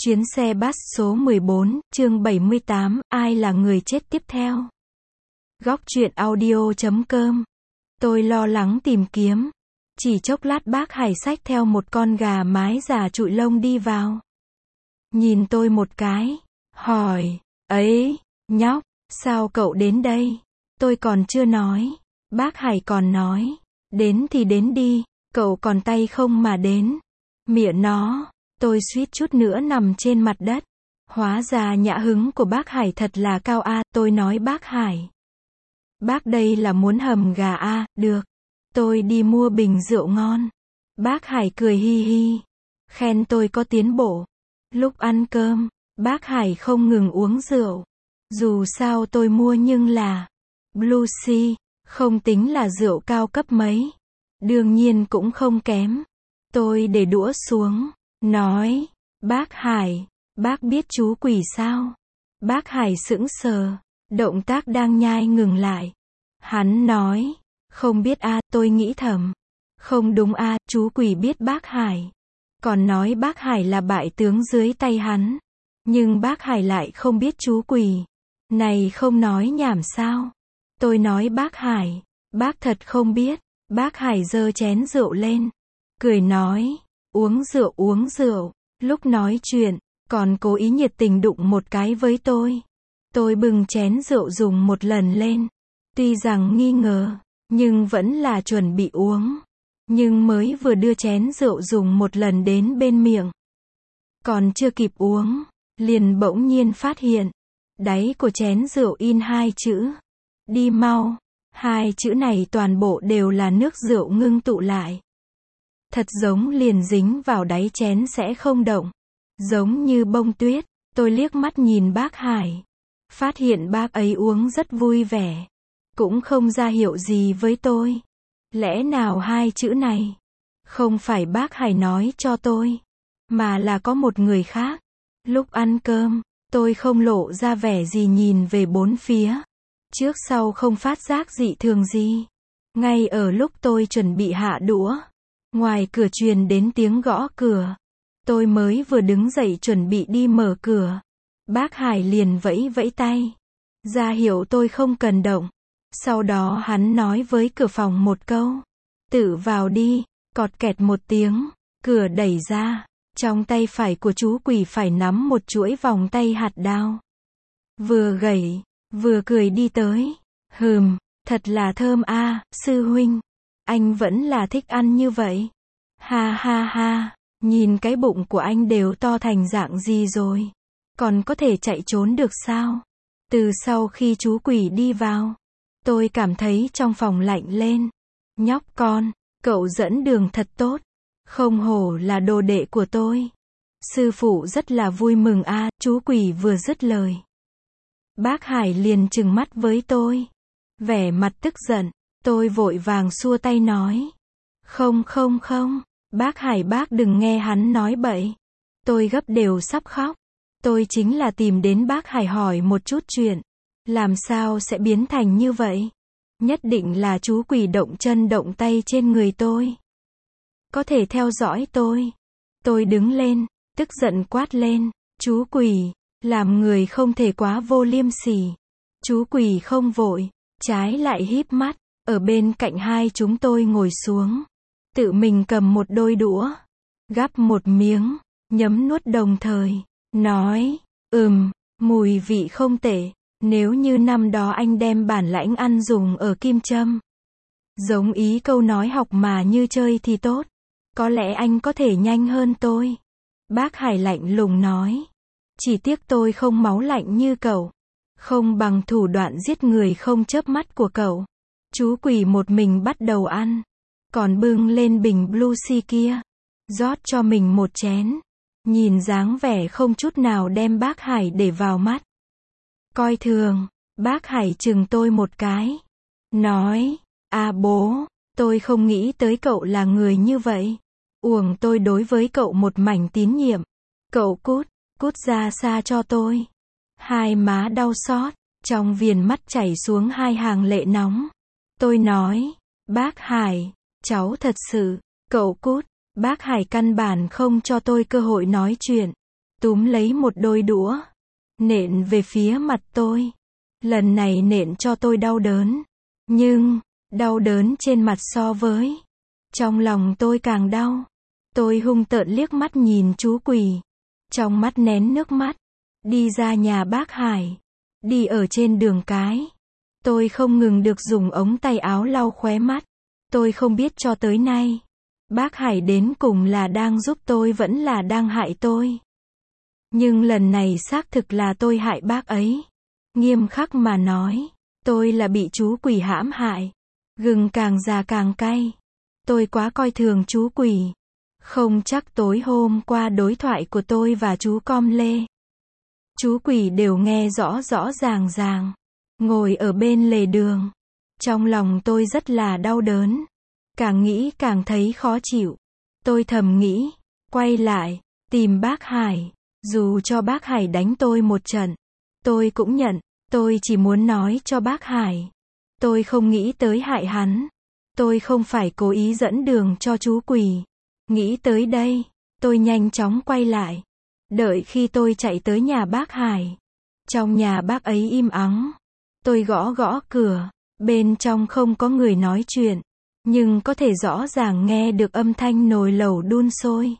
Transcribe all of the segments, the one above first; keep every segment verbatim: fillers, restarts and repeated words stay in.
Chuyến xe bus số mười bốn, chương bảy mươi tám, ai là người chết tiếp theo? Góc truyện audio chấm com. Tôi lo lắng tìm kiếm. Chỉ chốc lát bác Hải xách theo một con gà mái già trụi lông đi vào. Nhìn tôi một cái, hỏi, ấy, nhóc, sao cậu đến đây? Tôi còn chưa nói. Bác Hải còn nói, đến thì đến đi, cậu còn tay không mà đến. Mịa nó. Tôi suýt chút nữa nằm trên mặt đất. Hóa ra nhã hứng của bác Hải thật là cao a. Tôi nói bác Hải, bác đây là muốn hầm gà a. Được. Tôi đi mua bình rượu ngon. Bác Hải cười hi hi, khen tôi có tiến bộ. Lúc ăn cơm, bác Hải không ngừng uống rượu. Dù sao tôi mua nhưng là Blue Sea, không tính là rượu cao cấp mấy. Đương nhiên cũng không kém. Tôi để đũa xuống, nói, bác Hải, bác biết chú quỷ sao? Bác Hải sững sờ, động tác đang nhai ngừng lại. Hắn nói, không biết a. Tôi nghĩ thầm, không đúng a, chú quỷ biết bác Hải. Còn nói bác Hải là bại tướng dưới tay hắn. Nhưng bác Hải lại không biết chú quỷ. Này không nói nhảm sao? Tôi nói bác Hải, bác thật không biết. Bác Hải giơ chén rượu lên, cười nói, uống rượu uống rượu. Lúc nói chuyện, còn cố ý nhiệt tình đụng một cái với tôi. Tôi bưng chén rượu dùng một lần lên. Tuy rằng nghi ngờ, nhưng vẫn là chuẩn bị uống. Nhưng mới vừa đưa chén rượu dùng một lần đến bên miệng, còn chưa kịp uống, liền bỗng nhiên phát hiện, đáy của chén rượu in hai chữ, đi mau. Hai chữ này toàn bộ đều là nước rượu ngưng tụ lại. Thật giống liền dính vào đáy chén sẽ không động. Giống như bông tuyết. Tôi liếc mắt nhìn bác Hải. Phát hiện bác ấy uống rất vui vẻ. Cũng không ra hiệu gì với tôi. Lẽ nào hai chữ này không phải bác Hải nói cho tôi, mà là có một người khác. Lúc ăn cơm, tôi không lộ ra vẻ gì nhìn về bốn phía. Trước sau không phát giác dị thường gì. Ngay ở lúc tôi chuẩn bị hạ đũa, ngoài cửa truyền đến tiếng gõ cửa. Tôi mới vừa đứng dậy chuẩn bị đi mở cửa. Bác Hải liền vẫy vẫy tay, ra hiệu tôi không cần động. Sau đó hắn nói với cửa phòng một câu, tự vào đi. Cọt kẹt một tiếng, cửa đẩy ra. Trong tay phải của chú quỷ phải nắm một chuỗi vòng tay hạt đao. Vừa gẩy, vừa cười đi tới. Hừm, thật là thơm a, sư huynh. Anh vẫn là thích ăn như vậy. Ha ha ha, nhìn cái bụng của anh đều to thành dạng gì rồi. Còn có thể chạy trốn được sao? Từ sau khi chú quỷ đi vào, tôi cảm thấy trong phòng lạnh lên. Nhóc con, cậu dẫn đường thật tốt. Không hổ là đồ đệ của tôi. Sư phụ rất là vui mừng a. Chú quỷ vừa dứt lời, bác Hải liền trừng mắt với tôi, vẻ mặt tức giận. Tôi vội vàng xua tay nói, không không không, bác Hải bác đừng nghe hắn nói bậy. Tôi gấp đều sắp khóc. Tôi chính là tìm đến bác Hải hỏi một chút chuyện. Làm sao sẽ biến thành như vậy? Nhất định là chú quỷ động chân động tay trên người tôi. Có thể theo dõi tôi. Tôi đứng lên, tức giận quát lên, chú quỷ, làm người không thể quá vô liêm sỉ. Chú quỷ không vội, trái lại híp mắt, ở bên cạnh hai chúng tôi ngồi xuống. Tự mình cầm một đôi đũa, gắp một miếng, nhấm nuốt đồng thời, nói, ừm, mùi vị không tệ. Nếu như năm đó anh đem bản lãnh ăn dùng ở kim châm, giống ý câu nói học mà như chơi thì tốt. Có lẽ anh có thể nhanh hơn tôi. Bác Hải lạnh lùng nói, chỉ tiếc tôi không máu lạnh như cậu, không bằng thủ đoạn giết người không chớp mắt của cậu. Chú quỷ một mình bắt đầu ăn, còn bưng lên bình Blue Sea kia, rót cho mình một chén. Nhìn dáng vẻ không chút nào đem bác Hải để vào mắt. Coi thường. Bác Hải chừng tôi một cái, nói, à bố, tôi không nghĩ tới cậu là người như vậy. Uổng tôi đối với cậu một mảnh tín nhiệm. Cậu cút, cút ra xa cho tôi. Hai má đau xót, trong viền mắt chảy xuống hai hàng lệ nóng. Tôi nói, bác Hải, cháu thật sự, cậu cút. Bác Hải căn bản không cho tôi cơ hội nói chuyện. túm lấy một đôi đũa, nện về phía mặt tôi. Lần này nện cho tôi đau đớn. Nhưng, đau đớn trên mặt so với trong lòng tôi càng đau. Tôi hung tợn liếc mắt nhìn chú quỷ. Trong mắt nén nước mắt. Đi ra nhà bác Hải. Đi ở trên đường cái. Tôi không ngừng được dùng ống tay áo lau khóe mắt. Tôi không biết cho tới nay, bác Hải đến cùng là đang giúp tôi vẫn là đang hại tôi. Nhưng lần này xác thực là tôi hại bác ấy. Nghiêm khắc mà nói, tôi là bị chú quỷ hãm hại. Gừng càng già càng cay. Tôi quá coi thường chú quỷ. Không chắc tối hôm qua đối thoại của tôi và chú Com Lê, chú quỷ đều nghe rõ rõ ràng ràng. Ngồi ở bên lề đường. Trong lòng tôi rất là đau đớn. Càng nghĩ càng thấy khó chịu. Tôi thầm nghĩ, quay lại, tìm bác Hải. Dù cho bác Hải đánh tôi một trận, tôi cũng nhận. Tôi chỉ muốn nói cho bác Hải. Tôi không nghĩ tới hại hắn. Tôi không phải cố ý dẫn đường cho chú quỷ. Nghĩ tới đây, tôi nhanh chóng quay lại. Đợi khi tôi chạy tới nhà bác Hải. Trong nhà bác ấy im ắng. Tôi gõ gõ cửa. Bên trong không có người nói chuyện. Nhưng có thể rõ ràng nghe được âm thanh nồi lẩu đun sôi.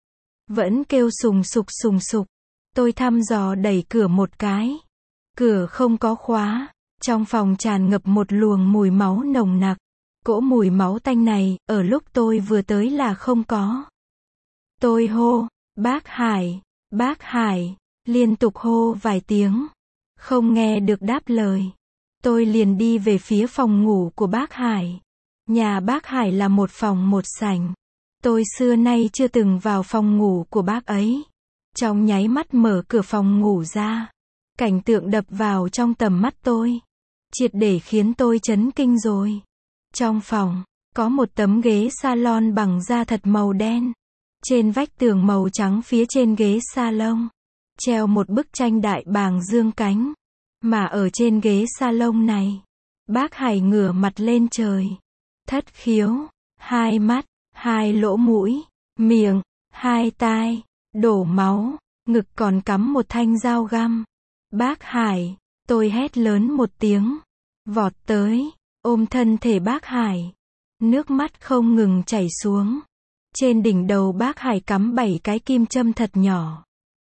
Vẫn kêu sùng sục sùng sục. Tôi thăm dò đẩy cửa một cái. Cửa không có khóa. Trong phòng tràn ngập một luồng mùi máu nồng nặc. Cỗ mùi máu tanh này, ở lúc tôi vừa tới là không có. Tôi hô, bác Hải, bác Hải, liên tục hô vài tiếng. Không nghe được đáp lời. Tôi liền đi về phía phòng ngủ của bác Hải. Nhà bác Hải là một phòng một sảnh. Tôi xưa nay chưa từng vào phòng ngủ của bác ấy. Trong nháy mắt mở cửa phòng ngủ ra. Cảnh tượng đập vào trong tầm mắt tôi. Triệt để khiến tôi chấn kinh rồi. Trong phòng, có một tấm ghế salon bằng da thật màu đen. Trên vách tường màu trắng phía trên ghế salon, treo một bức tranh đại bàng dương cánh. Mà ở trên ghế salon này, bác Hải ngửa mặt lên trời. Thất khiếu, hai mắt, hai lỗ mũi, miệng, hai tai, đổ máu, ngực còn cắm một thanh dao găm. Bác Hải, tôi hét lớn một tiếng, vọt tới, ôm thân thể bác Hải. Nước mắt không ngừng chảy xuống. Trên đỉnh đầu bác Hải cắm bảy cái kim châm thật nhỏ.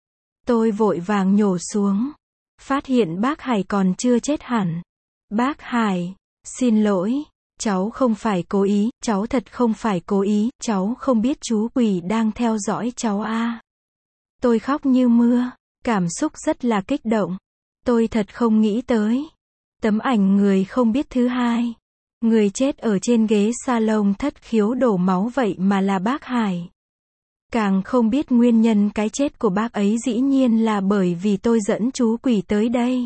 Tôi vội vàng nhổ xuống. Phát hiện bác Hải còn chưa chết hẳn. Bác Hải, xin lỗi, cháu không phải cố ý, cháu thật không phải cố ý, cháu không biết chú quỷ đang theo dõi cháu a. Tôi khóc như mưa, cảm xúc rất là kích động. Tôi thật không nghĩ tới. Tấm ảnh người không biết thứ hai. Người chết ở trên ghế salon thất khiếu đổ máu vậy mà là bác Hải. Càng không biết nguyên nhân cái chết của bác ấy dĩ nhiên là bởi vì tôi dẫn chú quỷ tới đây.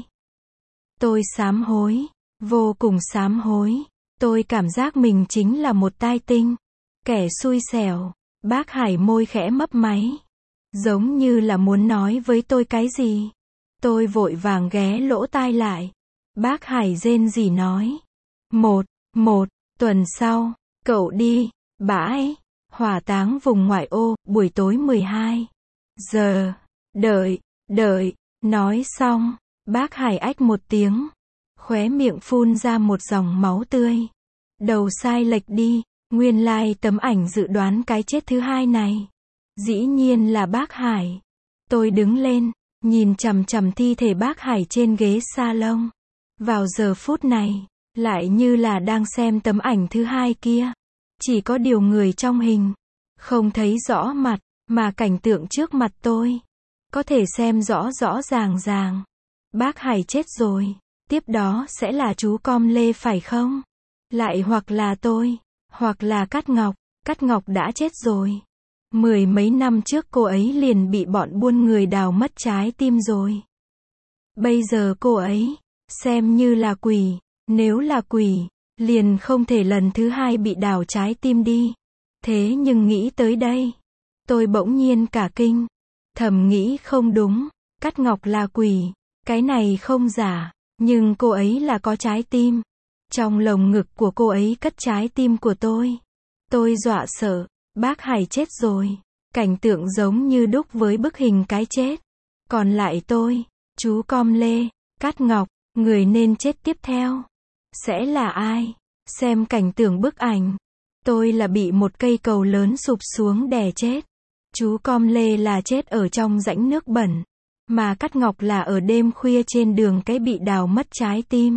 Tôi sám hối, vô cùng sám hối. Tôi cảm giác mình chính là một tai tinh, kẻ xui xẻo. Bác Hải môi khẽ mấp máy, giống như là muốn nói với tôi cái gì. Tôi vội vàng ghé lỗ tai lại. Bác Hải rên rỉ nói. Một, một, tuần sau, cậu đi, bãi, hỏa táng vùng ngoại ô, buổi tối mười hai giờ, đợi, đợi, nói xong, bác Hải ách một tiếng, khóe miệng phun ra một dòng máu tươi. Đầu sai lệch đi, nguyên lai like tấm ảnh dự đoán cái chết thứ hai này. Dĩ nhiên là bác Hải. Tôi đứng lên, nhìn chằm chằm thi thể bác Hải trên ghế salon. Vào giờ phút này, lại như là đang xem tấm ảnh thứ hai kia. Chỉ có điều người trong hình không thấy rõ mặt, mà cảnh tượng trước mặt tôi có thể xem rõ rõ ràng ràng. Bác Hải chết rồi, tiếp đó sẽ là chú Com Lê phải không? Lại hoặc là tôi, hoặc là Cát Ngọc. Cát Ngọc đã chết rồi. Mười mấy năm trước cô ấy liền bị bọn buôn người đào mất trái tim rồi. Bây giờ cô ấy xem như là quỷ. Nếu là quỷ, liền không thể lần thứ hai bị đào trái tim đi. Thế nhưng nghĩ tới đây, tôi bỗng nhiên cả kinh. Thầm nghĩ không đúng, Cát Ngọc là quỷ, cái này không giả, nhưng cô ấy là có trái tim. Trong lồng ngực của cô ấy cất trái tim của tôi. Tôi dọa sợ, bác Hải chết rồi. Cảnh tượng giống như đúc với bức hình cái chết. Còn lại tôi, chú Com Lê, Cát Ngọc, người nên chết tiếp theo. Sẽ là ai? Xem cảnh tượng bức ảnh. Tôi là bị một cây cầu lớn sụp xuống đè chết. Chú Com Lê là chết ở trong rãnh nước bẩn. Mà Cát Ngọc là ở đêm khuya trên đường cái bị đào mất trái tim.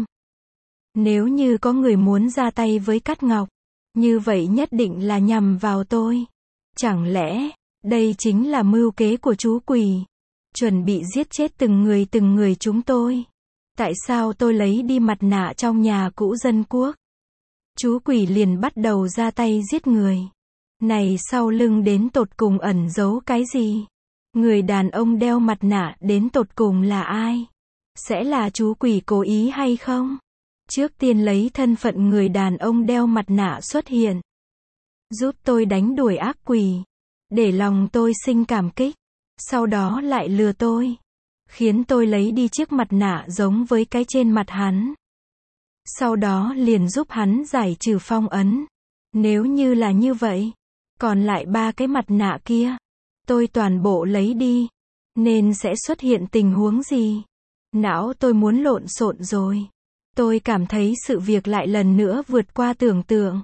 Nếu như có người muốn ra tay với Cát Ngọc, như vậy nhất định là nhằm vào tôi. Chẳng lẽ, đây chính là mưu kế của chú quỷ? Chuẩn bị giết chết từng người từng người chúng tôi. Tại sao tôi lấy đi mặt nạ trong nhà cũ dân quốc? Chú quỷ liền bắt đầu ra tay giết người. Này sau lưng đến tột cùng ẩn giấu cái gì? Người đàn ông đeo mặt nạ đến tột cùng là ai? Sẽ là chú quỷ cố ý hay không? Trước tiên lấy thân phận người đàn ông đeo mặt nạ xuất hiện. Giúp tôi đánh đuổi ác quỷ. Để lòng tôi sinh cảm kích. Sau đó lại lừa tôi. Khiến tôi lấy đi chiếc mặt nạ giống với cái trên mặt hắn. Sau đó liền giúp hắn giải trừ phong ấn. Nếu như là như vậy, còn lại ba cái mặt nạ kia, tôi toàn bộ lấy đi. Nên sẽ xuất hiện tình huống gì? Não tôi muốn lộn xộn rồi. Tôi cảm thấy sự việc lại lần nữa vượt qua tưởng tượng.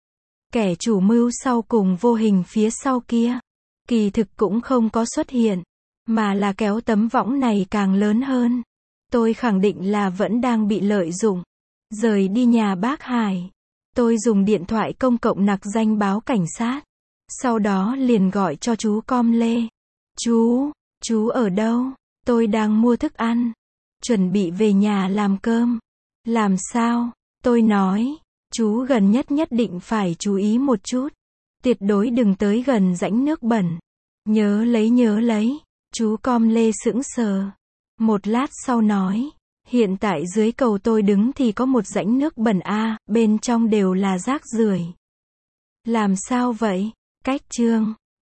Kẻ chủ mưu sau cùng vô hình phía sau kia, kỳ thực cũng không có xuất hiện, mà là kéo tấm võng này càng lớn hơn. Tôi khẳng định là vẫn đang bị lợi dụng. Rời đi nhà bác Hải, tôi dùng điện thoại công cộng nặc danh báo cảnh sát. Sau đó liền gọi cho chú Com Lê. Chú, chú ở đâu? Tôi đang mua thức ăn. Chuẩn bị về nhà làm cơm. Làm sao? Tôi nói, chú gần nhất nhất định phải chú ý một chút. Tuyệt đối đừng tới gần rãnh nước bẩn. Nhớ lấy nhớ lấy. Chú Com Lê sững sờ. Một lát sau nói, hiện tại dưới cầu tôi đứng thì có một rãnh nước bẩn a, bên trong đều là rác rưởi. Làm sao vậy? Cách chương